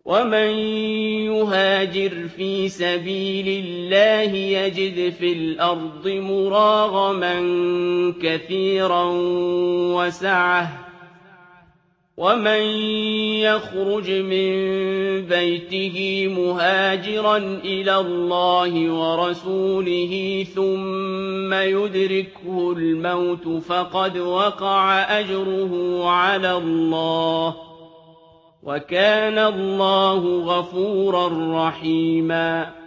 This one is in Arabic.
ومن يهاجر في سبيل الله يجد في الأرض مراغما كثيرا وسعة ومن يخرج من بيته مهاجرا إلى الله ورسوله ثم يدركه الموت فقد وقع أجره على الله وكان الله غفورا رحيما